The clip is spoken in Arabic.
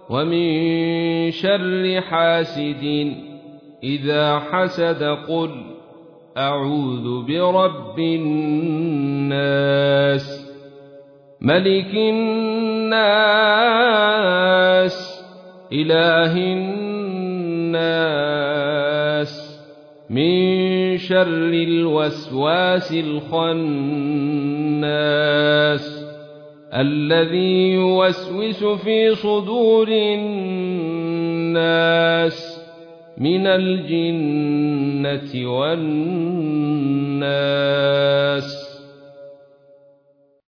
ومن شر حاسد إذا حسد قل أعوذ برب الناس ملك الناس إله الناس من شر الوسواس الخناس الذي يوسوس في صدور الناس من الجنة والناس